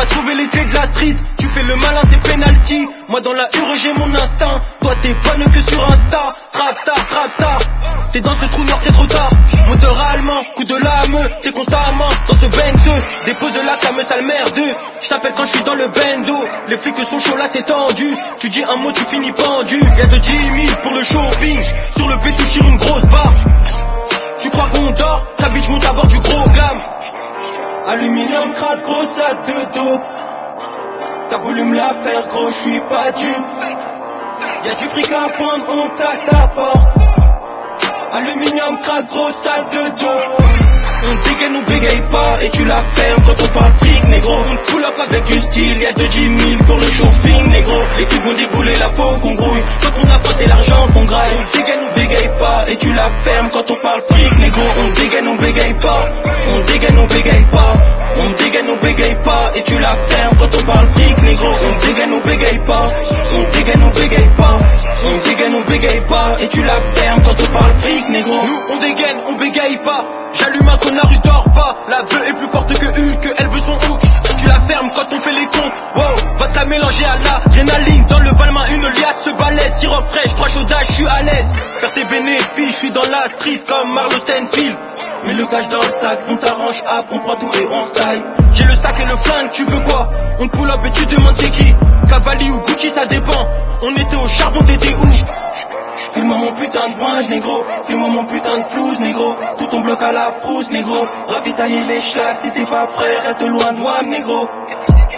trouvé les clés de la street. Tu fais le malin, c'est penalty. Moi dans la hure j'ai mon instinct. Toi t'es bonne que sur Insta. Trap star. T'es dans ce trou noir, c'est trop tard. Moteur allemand, coup de lame. T'es constamment dans ce Benz. Dépose de la cam, sale merde. J't'appelle quand je suis dans le bendo. Les flics sont chauds là, c'est tendu. Tu dis un mot, tu finis pendu. Y'a de 10 000 pour le shopping. Sur le pétou sur une grosse barre. Tu crois qu'on dort? Ta bitch monte à bord du gros gamme. Aluminium, crack, gros sac de dos. T'as voulu me la faire, gros, j'suis pas dupe. Y'a du fric à prendre, on casse ta porte. Aluminium, crack, gros sac de dos. On dégaine, on bégaye pas et tu la fermes quand on parle fric, négro. On pull up avec du style, y'a de 10 000 pour le shopping, négro. Les clips vont débouler, la faut qu'on grouille. Quand on a faim, c'est l'argent qu'on graille. On dégaine, on bégaye pas et tu la fermes quand on parle fric, négro. On dégaine, on bégaye pas. On dégaine, on bégaye pas. On dégaine, on bégaye pas et tu la fermes quand on parle fric, négro. On dégaine, on bégaye pas. On dégaine, on bégaye pas. On dégaine, on bégaye pas et tu la fermes quand on parle fric, négro. Nous on dégaine, on bégaye pas. J'allume un connard, il dort pas. La bœuf est plus forte que Hulk, elle veut son hook. Tu la fermes quand on fait les comptes. Wow, va te la mélanger à l'adrénaline. Dans le balmain, une liasse se balèze. Sirop fraîche, 3 chaudages, je suis à l'aise. Faire tes bénéfices, je suis dans la street comme Marlo Stanfield. Mets le cash dans le sac, on s'arrange, hop, on prend tout et on se taille. J'ai le sac et le flingue, tu veux quoi? On te pull up et tu demandes c'est qui? Cavalli ou Gucci, ça dépend. On était au charbon, t'étais où? File-moi mon putain de bringe, négro. File-moi mon putain de flouze, négro. Tout ton bloc à la frousse, négro. Ravitailler les schlacs, si t'es pas prêt, reste loin de moi, négro.